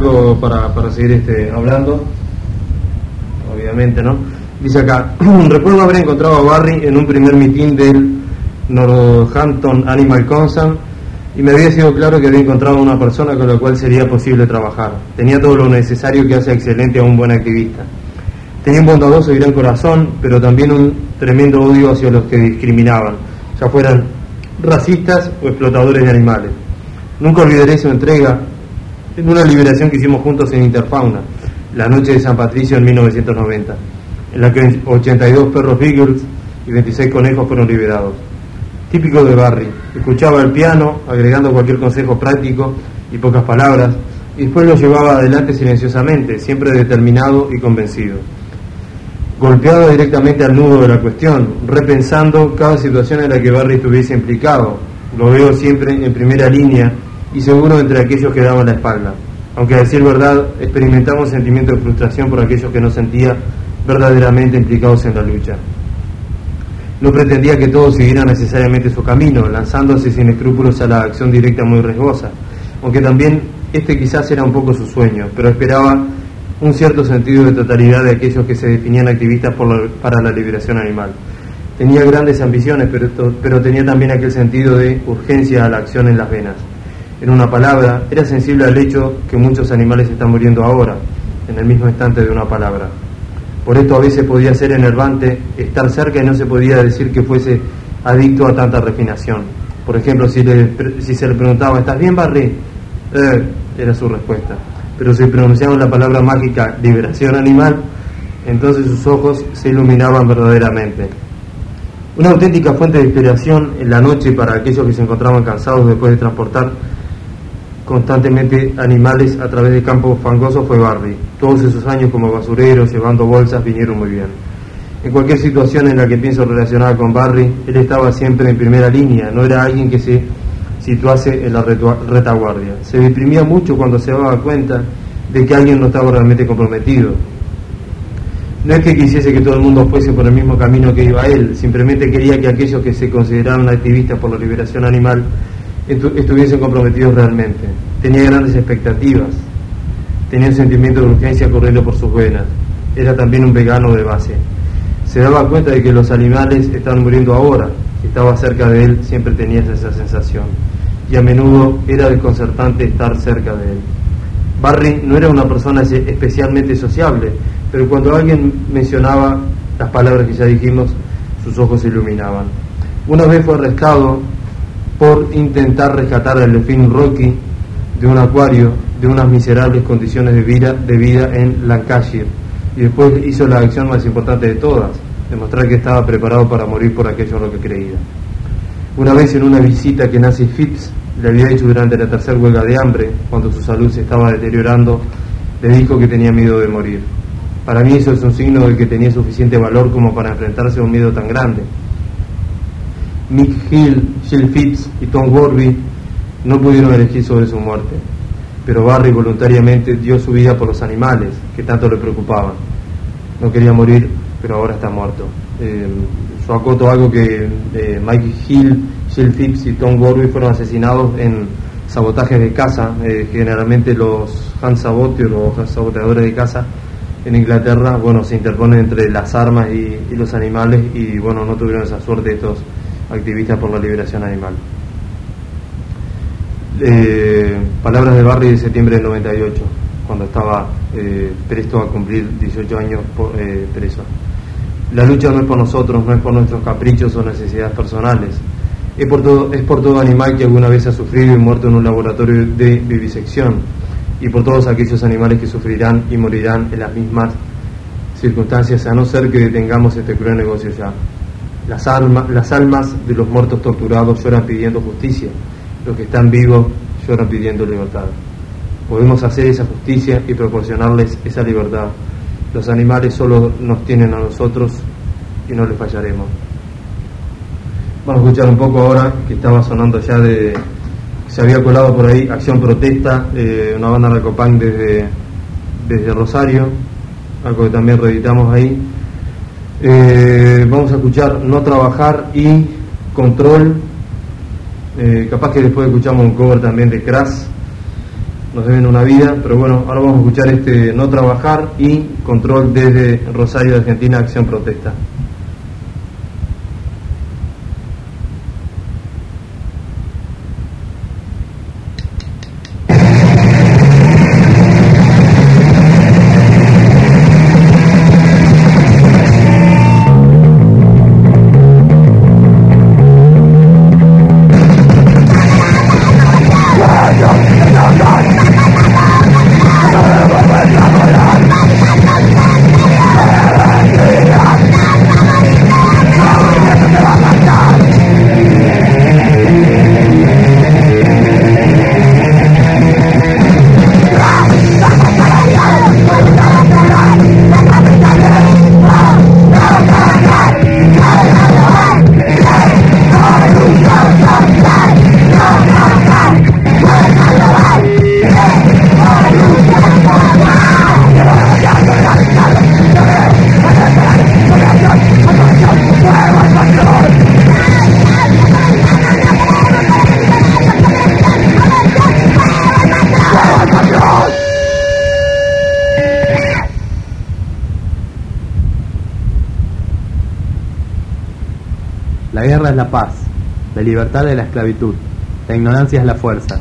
algo para seguir hablando, obviamente, ¿no? Dice acá, recuerdo haber encontrado a Barry en un primer mitin del Northampton Animal Concern y me había sido claro que había encontrado a una persona con la cual sería posible trabajar. Tenía todo lo necesario que hace excelente a un buen activista. Tenía un bondadoso y gran corazón, pero también un tremendo odio hacia los que discriminaban, ya fueran racistas o explotadores de animales. Nunca olvidaré su entrega en una liberación que hicimos juntos en Interfauna, la noche de San Patricio en 1990, en la que 82 perros beagles y 26 conejos fueron liberados. Típico de Barry, escuchaba el piano, agregando cualquier consejo práctico y pocas palabras, y después lo llevaba adelante silenciosamente, siempre determinado y convencido. Golpeado directamente al nudo de la cuestión, repensando cada situación en la que Barry estuviese implicado. Lo veo siempre en primera línea y seguro entre aquellos que daban la espalda. Aunque a decir verdad, experimentamos sentimiento de frustración por aquellos que no sentía verdaderamente implicados en la lucha. No pretendía que todos siguieran necesariamente su camino, lanzándose sin escrúpulos a la acción directa muy riesgosa, aunque también quizás era un poco su sueño, pero esperaba un cierto sentido de totalidad de aquellos que se definían activistas para la liberación animal. Tenía grandes ambiciones, pero tenía también aquel sentido de urgencia a la acción en las venas. En una palabra, era sensible al hecho que muchos animales están muriendo ahora, en el mismo instante de una palabra. Por esto a veces podía ser enervante estar cerca y no se podía decir que fuese adicto a tanta refinación. Por ejemplo, si se le preguntaba, ¿estás bien, Barry? Era su respuesta. Pero si pronunciaban la palabra mágica liberación animal, entonces sus ojos se iluminaban verdaderamente. Una auténtica fuente de inspiración en la noche para aquellos que se encontraban cansados después de transportar constantemente animales a través de campos fangosos fue Barry. Todos esos años como basurero, llevando bolsas, vinieron muy bien. En cualquier situación en la que pienso relacionada con Barry, él estaba siempre en primera línea, no era alguien que se situase en la retaguardia. Se deprimía mucho cuando se daba cuenta de que alguien no estaba realmente comprometido. No es que quisiese que todo el mundo fuese por el mismo camino que iba él, simplemente quería que aquellos que se consideraban activistas por la liberación animal estuviesen comprometidos realmente. Tenía grandes expectativas, tenía un sentimiento de urgencia corriendo por sus venas. Era también un vegano de base. Se daba cuenta de que los animales estaban muriendo ahora. Estaba cerca de él, siempre tenía esa sensación, y a menudo era desconcertante estar cerca de él. Barry no era una persona especialmente sociable, pero cuando alguien mencionaba las palabras que ya dijimos, sus ojos se iluminaban. Una vez fue arrestado por intentar rescatar al delfín Rocky de un acuario de unas miserables condiciones de vida en Lancashire, y después hizo la acción más importante de todas, demostrar que estaba preparado para morir por aquello en lo que creía. Una vez en una visita que Nancy Phipps le había hecho durante la tercera huelga de hambre, cuando su salud se estaba deteriorando, le dijo que tenía miedo de morir. Para mí eso es un signo de que tenía suficiente valor como para enfrentarse a un miedo tan grande. Mick Hill, Jill Phipps y Tom Worby no pudieron elegir sobre su muerte, pero Barry voluntariamente dio su vida por los animales que tanto le preocupaban. No quería morir, pero ahora está muerto. Yo acoto algo que Mike Hill, Jill Phipps y Tom Worby fueron asesinados en sabotajes de caza. Generalmente los hand saboteurs o saboteadores de caza en Inglaterra, se interponen entre las armas y los animales, y no tuvieron esa suerte estos activistas por la liberación animal. Palabras de Barry de septiembre del 98, cuando estaba presto a cumplir 18 años preso. La lucha no es por nosotros, no es por nuestros caprichos o necesidades personales. Es por todo animal que alguna vez ha sufrido y muerto en un laboratorio de vivisección, y por todos aquellos animales que sufrirán y morirán en las mismas circunstancias, a no ser que detengamos este cruel negocio ya. Las almas de los muertos torturados lloran pidiendo justicia, los que están vivos lloran pidiendo libertad. Podemos hacer esa justicia y proporcionarles esa libertad. Los animales solo nos tienen a nosotros y no les fallaremos. Vamos a escuchar un poco ahora, que estaba sonando ya se había colado por ahí, Acción Protesta, una banda narcopunk desde Rosario, algo que también reeditamos ahí. Vamos a escuchar No Trabajar y Control. Capaz que después escuchamos un cover también de Crash. nos deben una vida, pero bueno, ahora vamos a escuchar No Trabajar y Control desde Rosario de Argentina, Acción Protesta. La guerra es la paz, la libertad es la esclavitud, la ignorancia es la fuerza.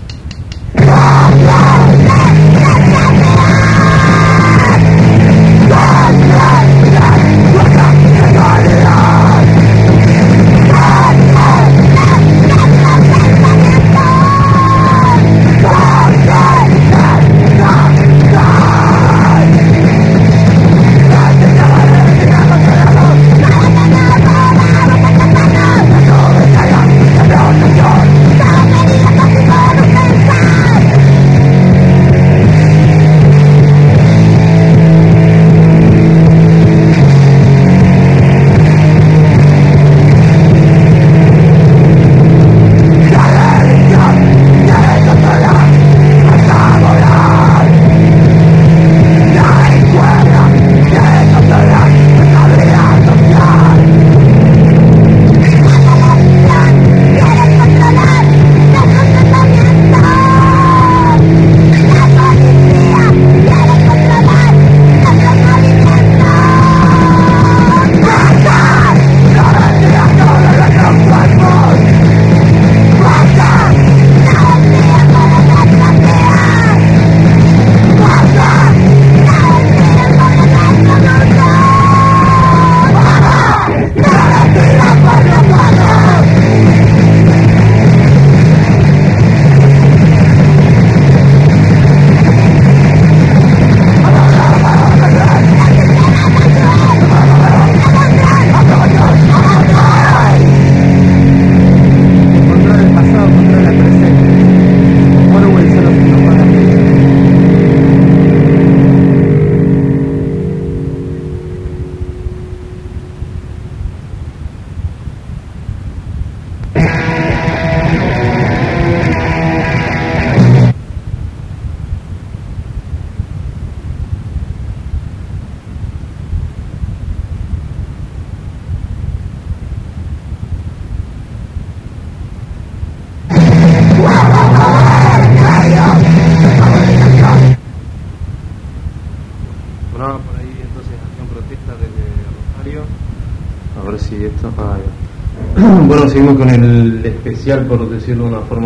Bueno, seguimos con el especial, por decirlo de una forma,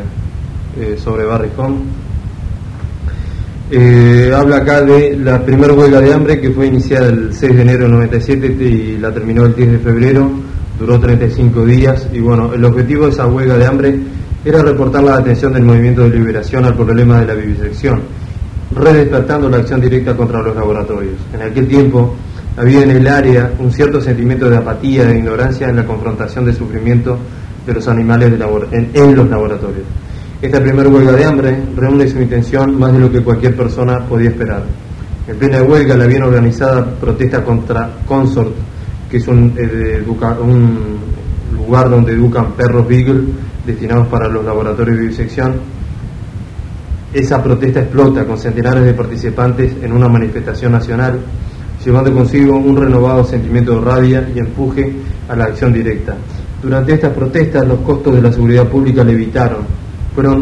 sobre Barrijón. Habla acá de la primera huelga de hambre que fue iniciada el 6 de enero del 97 y la terminó el 10 de febrero, duró 35 días y bueno, el objetivo de esa huelga de hambre era reportar la atención del movimiento de liberación al problema de la vivisección, redespertando la acción directa contra los laboratorios. En aquel tiempo había en el área un cierto sentimiento de apatía, de ignorancia en la confrontación del sufrimiento de los animales en los laboratorios. Esta primera huelga de hambre reúne su intención más de lo que cualquier persona podía esperar. En plena huelga, la bien organizada protesta contra Consort, que es un lugar donde educan perros Beagle destinados para los laboratorios de vivisección. Esa protesta explota con centenares de participantes en una manifestación nacional, llevando consigo un renovado sentimiento de rabia y empuje a la acción directa. Durante estas protestas, los costos de la seguridad pública levitaron. Fueron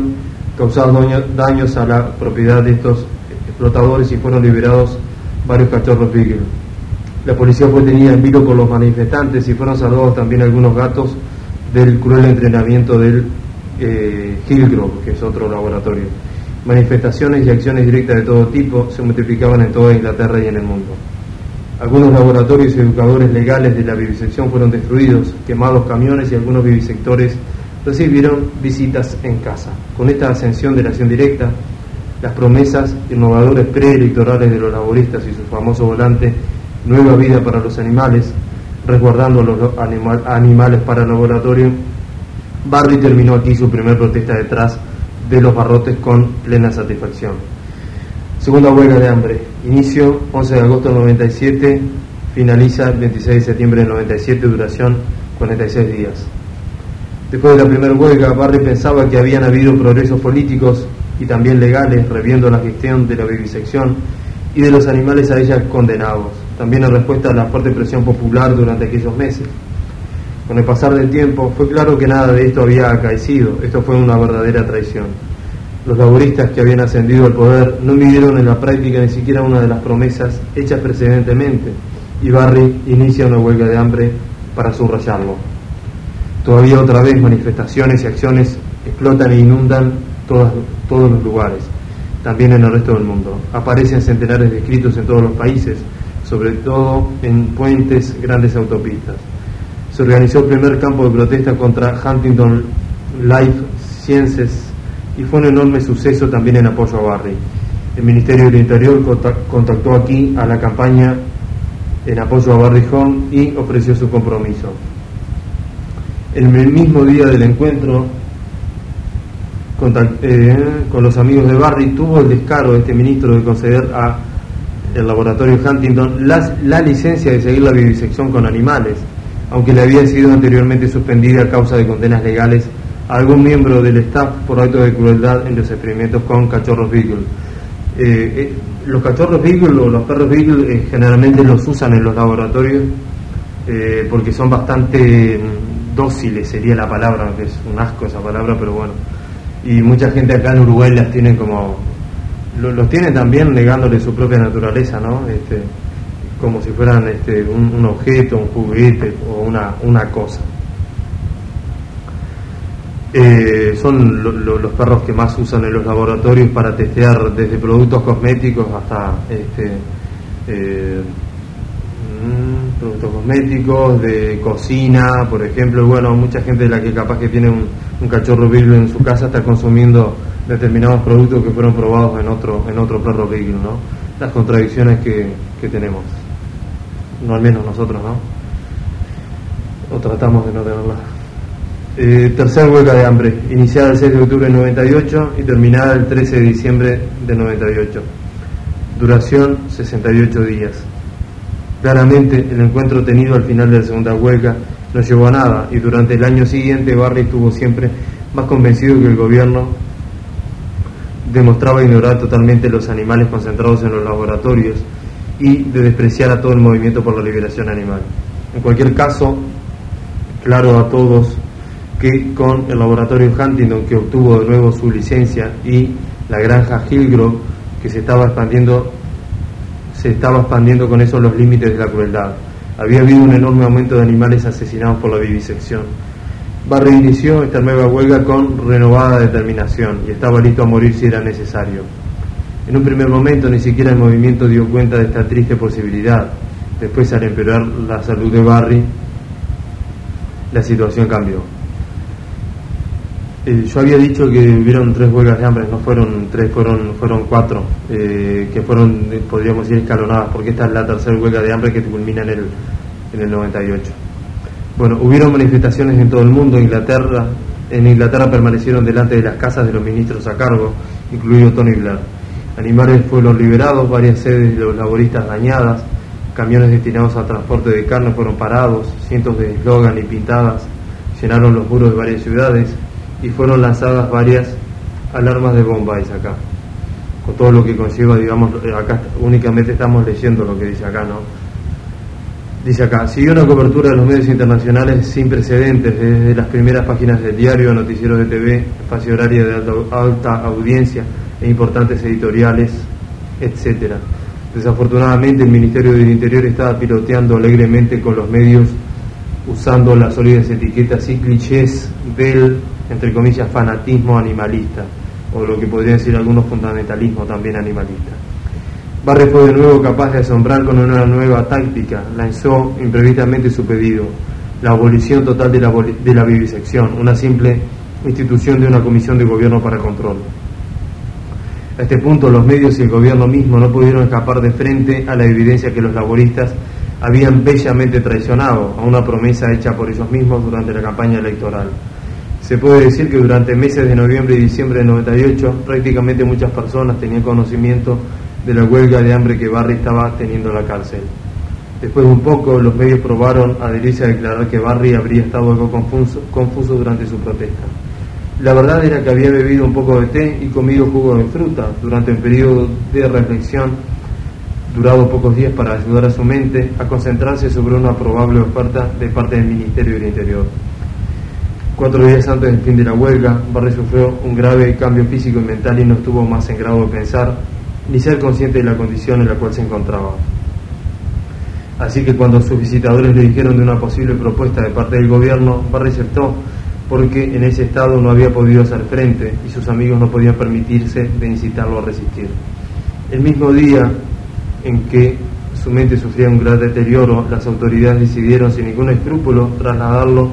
causados daños a la propiedad de estos explotadores y fueron liberados varios cachorros beagle. La policía fue tenida en vilo por los manifestantes y fueron salvados también algunos gatos del cruel entrenamiento del Hillgrove, que es otro laboratorio. Manifestaciones y acciones directas de todo tipo se multiplicaban en toda Inglaterra y en el mundo. Algunos laboratorios y educadores legales de la vivisección fueron destruidos, quemados camiones y algunos vivisectores recibieron visitas en casa. Con esta ascensión de la acción directa, las promesas innovadoras preelectorales de los laboristas y su famoso volante Nueva Vida para los Animales, resguardando los animales para el laboratorio, Barry terminó aquí su primer protesta detrás de los barrotes con plena satisfacción. Segunda huelga de hambre, inicio 11 de agosto del 97, finaliza el 26 de septiembre del 97, duración 46 días. Después de la primera huelga, Barry pensaba que habían habido progresos políticos y también legales, reviendo la gestión de la vivisección y de los animales a ella condenados, también en respuesta a la fuerte presión popular durante aquellos meses. Con el pasar del tiempo, fue claro que nada de esto había acaecido. Esto fue una verdadera traición. Los laboristas que habían ascendido al poder no midieron en la práctica ni siquiera una de las promesas hechas precedentemente, y Barry inicia una huelga de hambre para subrayarlo. Todavía otra vez manifestaciones y acciones explotan e inundan todos los lugares, también en el resto del mundo. Aparecen centenares de escritos en todos los países, sobre todo en puentes, grandes autopistas. Se organizó el primer campo de protesta contra Huntington Life Sciences y fue un enorme suceso también en apoyo a Barry. El Ministerio del Interior contactó aquí a la campaña en apoyo a Barry Home y ofreció su compromiso. En el mismo día del encuentro con los amigos de Barry, tuvo el descaro este ministro de conceder a el laboratorio Huntington la licencia de seguir la vivisección con animales, aunque le había sido anteriormente suspendida a causa de condenas legales a algún miembro del staff por actos de crueldad en los experimentos con cachorros beagle. Los cachorros beagle o los perros beagle generalmente los usan en los laboratorios porque son bastante dóciles, sería la palabra, que es un asco esa palabra, pero bueno. Y mucha gente acá en Uruguay las tienen como... los tienen también negándole su propia naturaleza, ¿no? Como si fueran un objeto, un juguete o una cosa. Son los perros que más usan en los laboratorios para testear desde productos cosméticos hasta productos cosméticos, de cocina, por ejemplo. Bueno, mucha gente de la que capaz que tiene un cachorro beagle en su casa está consumiendo determinados productos que fueron probados en otro perro beagle, ¿no? Las contradicciones que tenemos, no al menos nosotros, ¿no? O tratamos de no tenerlas. Tercer huelga de hambre, iniciada el 6 de octubre del 98 y terminada el 13 de diciembre del 98. Duración 68 días. Claramente el encuentro tenido al final de la segunda huelga no llevó a nada, y durante el año siguiente Barry estuvo siempre más convencido que el gobierno demostraba ignorar totalmente los animales concentrados en los laboratorios y de despreciar a todo el movimiento por la liberación animal. En cualquier caso, claro a todos que con el laboratorio Huntington, que obtuvo de nuevo su licencia, y la granja Hillgrove, que se estaba expandiendo con eso los límites de la crueldad. Había habido un enorme aumento de animales asesinados por la vivisección. Barry inició esta nueva huelga con renovada determinación y estaba listo a morir si era necesario. En un primer momento ni siquiera el movimiento dio cuenta de esta triste posibilidad. Después, al empeorar la salud de Barry, la situación cambió. Yo había dicho que hubieron 3 huelgas de hambre, no fueron 3, fueron 4, que fueron, podríamos decir, escalonadas, porque esta es la tercera huelga de hambre que culmina en el 98. Bueno, hubieron manifestaciones en todo el mundo. En Inglaterra permanecieron delante de las casas de los ministros a cargo, incluido Tony Blair. Animales fueron liberados, varias sedes de los laboristas dañadas, camiones destinados al transporte de carne fueron parados, cientos de eslogan y pintadas llenaron los muros de varias ciudades, y fueron lanzadas varias alarmas de Bombay acá, con todo lo que conlleva, digamos. Acá únicamente estamos leyendo lo que dice acá, ¿no? Dice acá, siguió una cobertura de los medios internacionales sin precedentes, desde las primeras páginas del diario, noticieros de TV, espacio horario de alta audiencia e importantes editoriales, etc. Desafortunadamente el Ministerio del Interior estaba piloteando alegremente con los medios, usando las sólidas etiquetas y clichés del, entre comillas, fanatismo animalista, o lo que podrían decir algunos fundamentalismo también animalista. Barry fue de nuevo capaz de asombrar con una nueva táctica. Lanzó imprevistamente su pedido: la abolición total de la vivisección, una simple institución de una comisión de gobierno para control. A este punto los medios y el gobierno mismo no pudieron escapar de frente a la evidencia que los laboristas habían bellamente traicionado a una promesa hecha por ellos mismos durante la campaña electoral. Se puede decir que durante meses de noviembre y diciembre de 98 prácticamente muchas personas tenían conocimiento de la huelga de hambre que Barry estaba teniendo en la cárcel. Después de un poco, los medios probaron adherirse a declarar que Barry habría estado algo confuso durante su protesta. La verdad era que había bebido un poco de té y comido jugo de fruta durante un periodo de reflexión durado pocos días para ayudar a su mente a concentrarse sobre una probable oferta de parte del Ministerio del Interior. 4 días antes del fin de la huelga, Barry sufrió un grave cambio físico y mental y no estuvo más en grado de pensar ni ser consciente de la condición en la cual se encontraba. Así que cuando sus visitadores le dijeron de una posible propuesta de parte del gobierno, Barry aceptó, porque en ese estado no había podido hacer frente y sus amigos no podían permitirse de incitarlo a resistir. El mismo día en que su mente sufría un gran deterioro, las autoridades decidieron sin ningún escrúpulo trasladarlo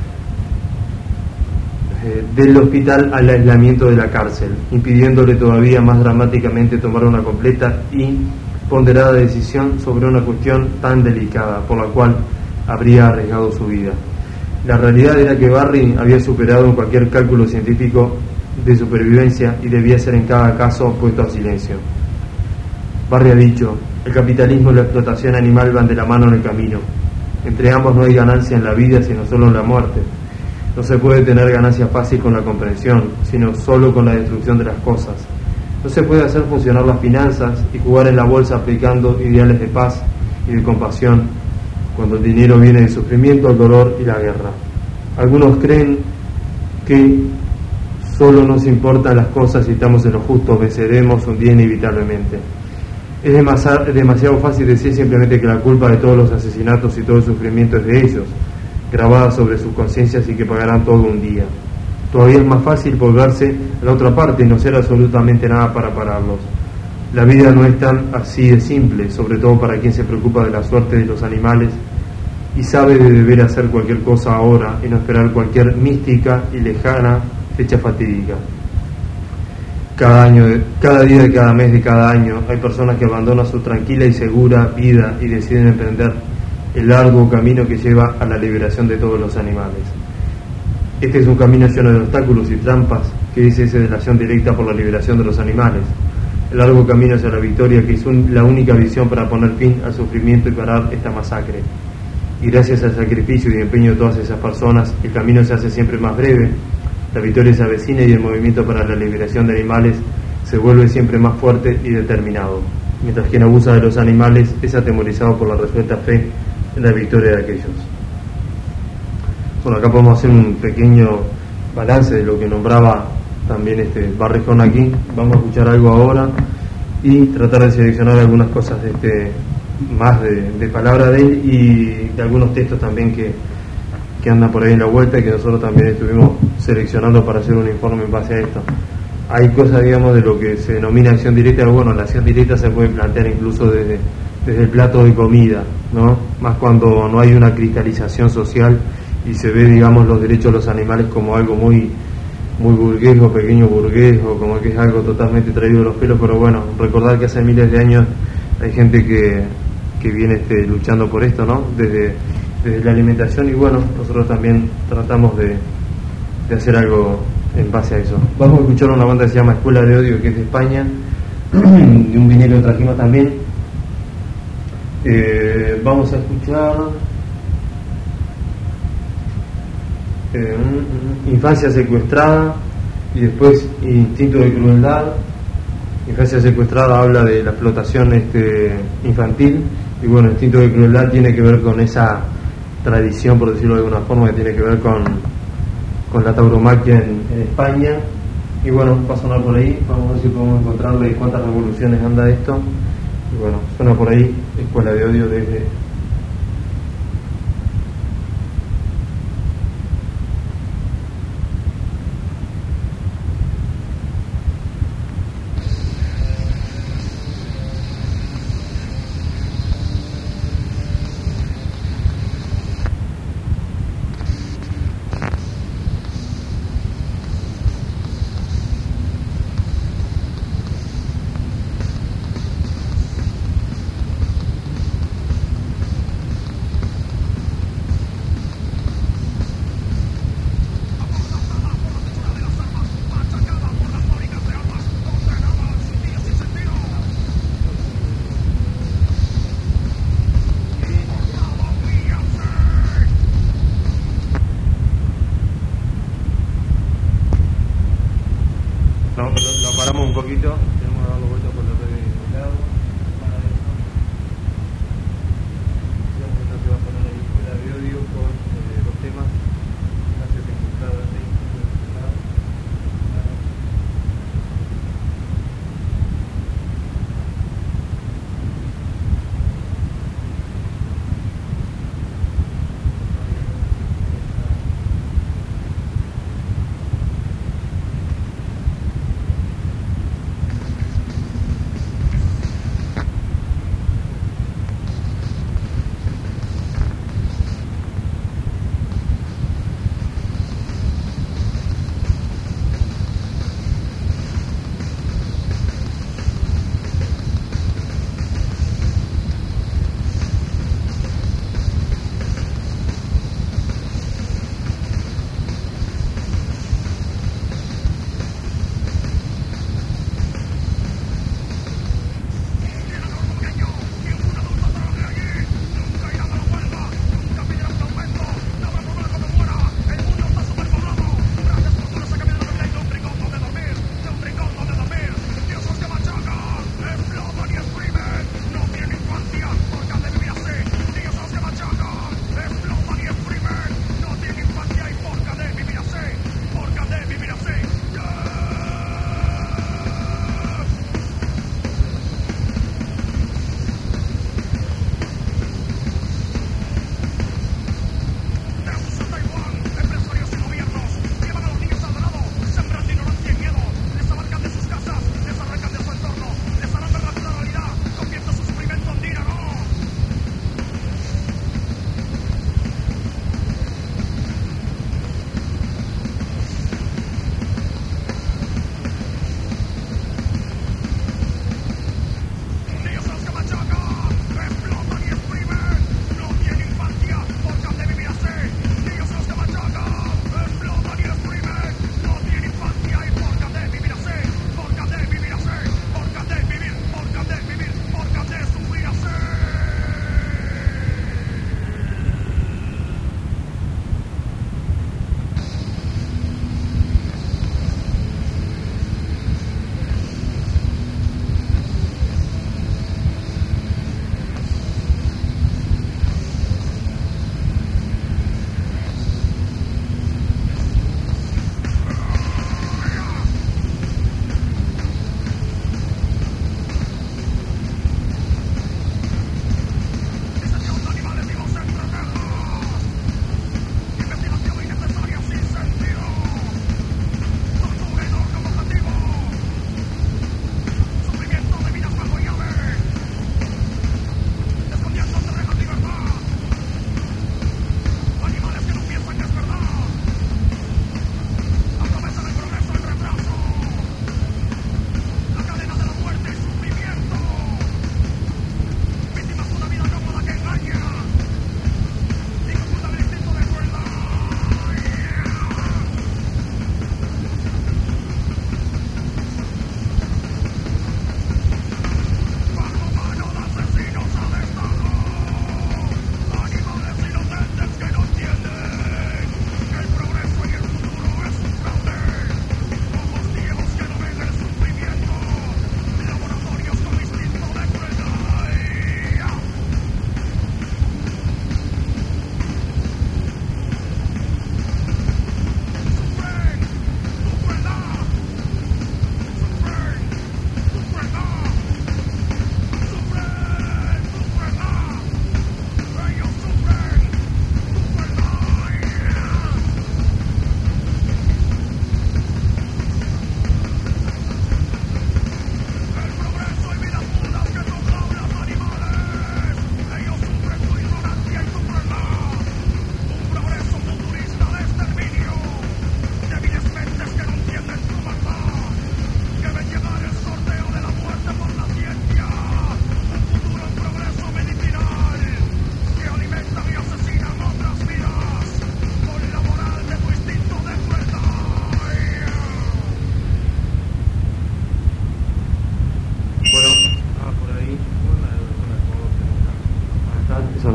del hospital al aislamiento de la cárcel, impidiéndole todavía más dramáticamente tomar una completa y ponderada decisión sobre una cuestión tan delicada, por la cual habría arriesgado su vida. La realidad era que Barry había superado cualquier cálculo científico de supervivencia y debía ser en cada caso puesto a silencio. Barry ha dicho: el capitalismo y la explotación animal van de la mano en el camino. Entre ambos no hay ganancia en la vida, sino solo en la muerte. No se puede tener ganancia fácil con la comprensión, sino solo con la destrucción de las cosas. No se puede hacer funcionar las finanzas y jugar en la bolsa aplicando ideales de paz y de compasión cuando el dinero viene del sufrimiento, el dolor y la guerra. Algunos creen que solo nos importan las cosas y estamos en lo justo, venceremos un día inevitablemente. Es demasiado fácil decir simplemente que la culpa de todos los asesinatos y todo el sufrimiento es de ellos, grabada sobre sus conciencias, y que pagarán todo un día. Todavía es más fácil volverse a la otra parte y no hacer absolutamente nada para pararlos. La vida no es tan así de simple, sobre todo para quien se preocupa de la suerte de los animales y sabe de deber hacer cualquier cosa ahora y no esperar cualquier mística y lejana fecha fatídica. Cada día de cada mes de cada año hay personas que abandonan su tranquila y segura vida y deciden emprender el largo camino que lleva a la liberación de todos los animales. Este es un camino lleno de obstáculos y trampas que es ese de la acción directa por la liberación de los animales. El largo camino hacia la victoria, que es la única visión para poner fin al sufrimiento y parar esta masacre. Y gracias al sacrificio y empeño de todas esas personas, el camino se hace siempre más breve, la victoria se avecina y el movimiento para la liberación de animales se vuelve siempre más fuerte y determinado, mientras quien abusa de los animales es atemorizado por la resuelta fe en la victoria de aquellos. Bueno, acá podemos hacer un pequeño balance de lo que nombraba también Barry aquí. Vamos a escuchar algo ahora y tratar de seleccionar algunas cosas más de palabra de él y de algunos textos también que andan por ahí en la vuelta y que nosotros también estuvimos seleccionando para hacer un informe en base a esto. Hay cosas, digamos, de lo que se denomina acción directa. Bueno, la acción directa se puede plantear incluso desde el plato de comida, ¿no? Más cuando no hay una cristalización social y se ve, digamos, los derechos de los animales como algo muy burgués o pequeño burgués, o como que es algo totalmente traído de los pelos. Pero bueno, recordar que hace miles de años hay gente que viene luchando por esto, ¿no? Desde la alimentación, y bueno, nosotros también tratamos de hacer algo en base a eso. Vamos a escuchar una banda que se llama Escuela de Odio, que es de España, de un vinilo que trajimos también. Vamos a escuchar Infancia secuestrada, y después Instinto de crueldad. Infancia secuestrada habla de la explotación infantil, y y bueno, Instinto de Crueldad tiene que ver con esa tradición, por decirlo de alguna forma, que tiene que ver con la tauromaquia en España. Y bueno, va a sonar por ahí, vamos a ver si podemos encontrarle cuántas revoluciones anda esto. Y bueno, suena por ahí Escuela de Odio desde... No, lo paramos un poquito, tenemos que dar la vuelta por la red de lado. Para eso, digamos que no se va a poner ahí Escuela de Odio con los temas. Gracias por encontrar ahí.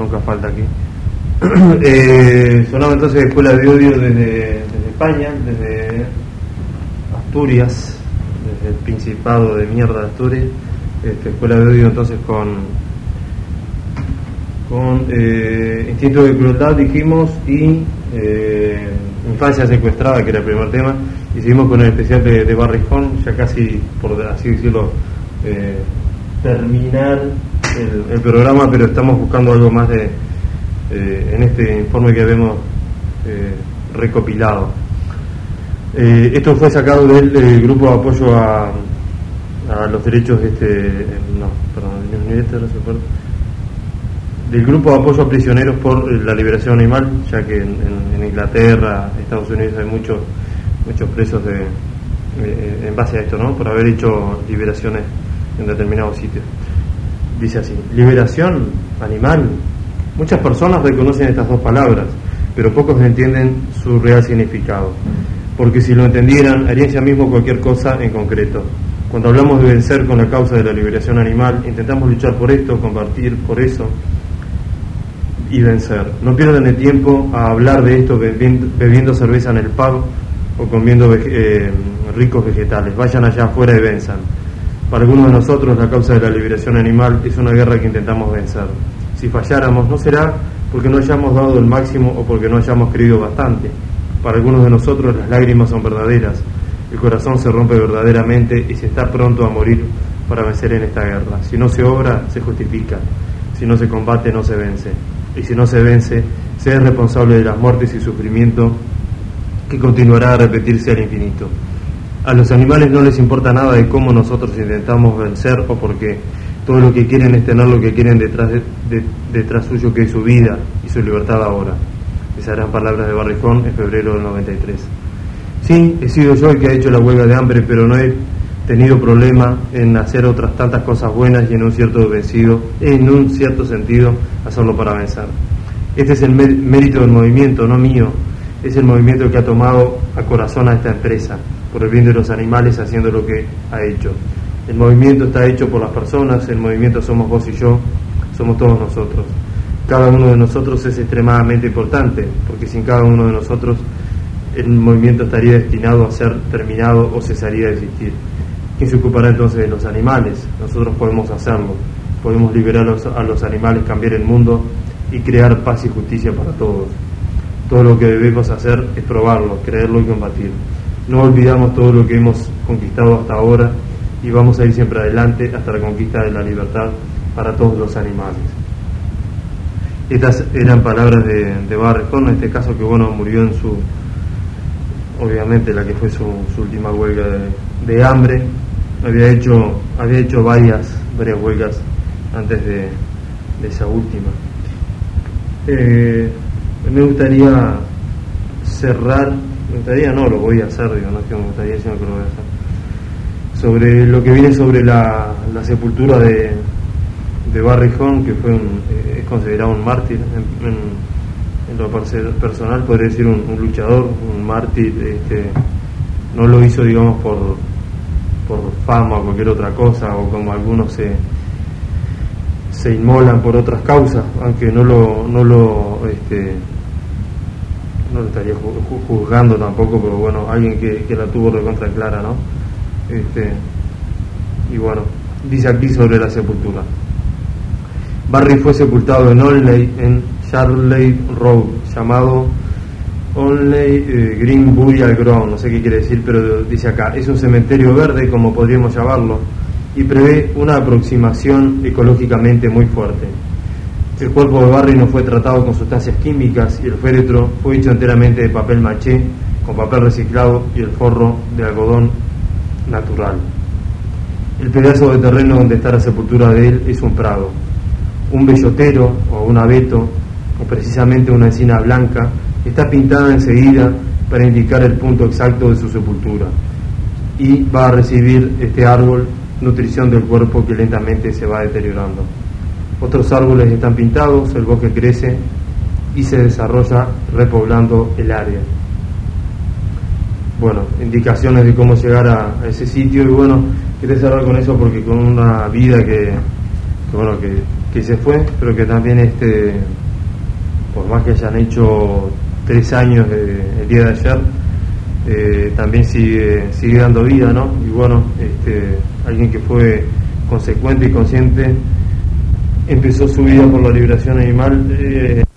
nunca falta aquí. Sonaba entonces Escuela de Odio desde España, desde Asturias, desde el Principado de mierda de Asturias. Escuela de Odio entonces con Instinto de Crueldad, dijimos, y Infancia Secuestrada, que era el primer tema, y seguimos con el especial de Barry Horn, ya casi, por así decirlo, terminar el programa, pero estamos buscando algo más en este informe que habíamos recopilado. Esto fue sacado del grupo de apoyo a los derechos del grupo de apoyo a prisioneros por la liberación animal, ya que en Inglaterra, Estados Unidos hay muchos presos en base a esto, ¿no? Por haber hecho liberaciones en determinados sitios. Dice así: liberación animal. Muchas personas reconocen estas dos palabras, pero pocos entienden su real significado, porque si lo entendieran harían ya mismo cualquier cosa en concreto. Cuando hablamos de vencer con la causa de la liberación animal, intentamos luchar por esto, combatir por eso y vencer. No pierdan el tiempo a hablar de esto bebiendo cerveza en el pub o comiendo ricos vegetales. Vayan allá afuera y venzan. Para algunos de nosotros la causa de la liberación animal es una guerra que intentamos vencer. Si falláramos, no será porque no hayamos dado el máximo o porque no hayamos creído bastante. Para algunos de nosotros las lágrimas son verdaderas, el corazón se rompe verdaderamente y se está pronto a morir para vencer en esta guerra. Si no se obra, se justifica. Si no se combate, no se vence. Y si no se vence, se es responsable de las muertes y sufrimiento que continuará a repetirse al infinito. A los animales no les importa nada de cómo nosotros intentamos vencer o por qué. Todo lo que quieren es tener lo que quieren detrás suyo, que es su vida y su libertad ahora. Esas eran palabras de Barry Horn en febrero del 93. Sí, he sido yo el que ha hecho la huelga de hambre, pero no he tenido problema en hacer otras tantas cosas buenas y en un cierto sentido hacerlo para vencer. Este es el mérito del movimiento, no mío. Es el movimiento que ha tomado a corazón a esta empresa, por el bien de los animales, haciendo lo que ha hecho. El movimiento está hecho por las personas, el movimiento somos vos y yo, somos todos nosotros. Cada uno de nosotros es extremadamente importante, porque sin cada uno de nosotros el movimiento estaría destinado a ser terminado o cesaría de existir. ¿Quién se ocupará entonces de los animales? Nosotros podemos hacerlo, podemos liberar a los animales, cambiar el mundo y crear paz y justicia para todos. Todo lo que debemos hacer es probarlo, creerlo y combatir. No olvidamos todo lo que hemos conquistado hasta ahora y vamos a ir siempre adelante hasta la conquista de la libertad para todos los animales. Estas eran palabras de Barry Horn, en este caso que murió en obviamente la que fue su última huelga de hambre. Había hecho varias huelgas antes de esa última. Me gustaría cerrar, lo voy a hacer, no es que me gustaría, sino que lo voy a hacer, sobre lo que viene sobre la sepultura de Barry Horn, que es considerado un mártir en lo personal, podría decir un luchador, un mártir. No lo hizo, digamos, por fama o cualquier otra cosa, o como algunos se inmolan por otras causas, aunque no lo estaría juzgando tampoco, pero bueno, alguien que la tuvo recontra clara, ¿no? Y bueno, dice aquí sobre la sepultura: Barry fue sepultado en Olney, en Charley Road, llamado Olney Green Burial Ground, no sé qué quiere decir, pero dice acá, es un cementerio verde, como podríamos llamarlo, y prevé una aproximación ecológicamente muy fuerte. El cuerpo de Barry no fue tratado con sustancias químicas y el féretro fue hecho enteramente de papel maché, con papel reciclado y el forro de algodón natural. El pedazo de terreno donde está la sepultura de él es un prado. Un bellotero o un abeto, o precisamente una encina blanca, está pintada enseguida para indicar el punto exacto de su sepultura, y va a recibir este árbol nutrición del cuerpo que lentamente se va deteriorando. Otros árboles están pintados, el bosque crece y se desarrolla repoblando el área. Bueno, indicaciones de cómo llegar a ese sitio, y bueno, quería cerrar con eso porque con una vida que bueno, que se fue, pero que también por más que hayan hecho 3 años el día de ayer, también sigue dando vida, ¿no? Y bueno, alguien que fue consecuente y consciente, empezó su vida por la liberación animal.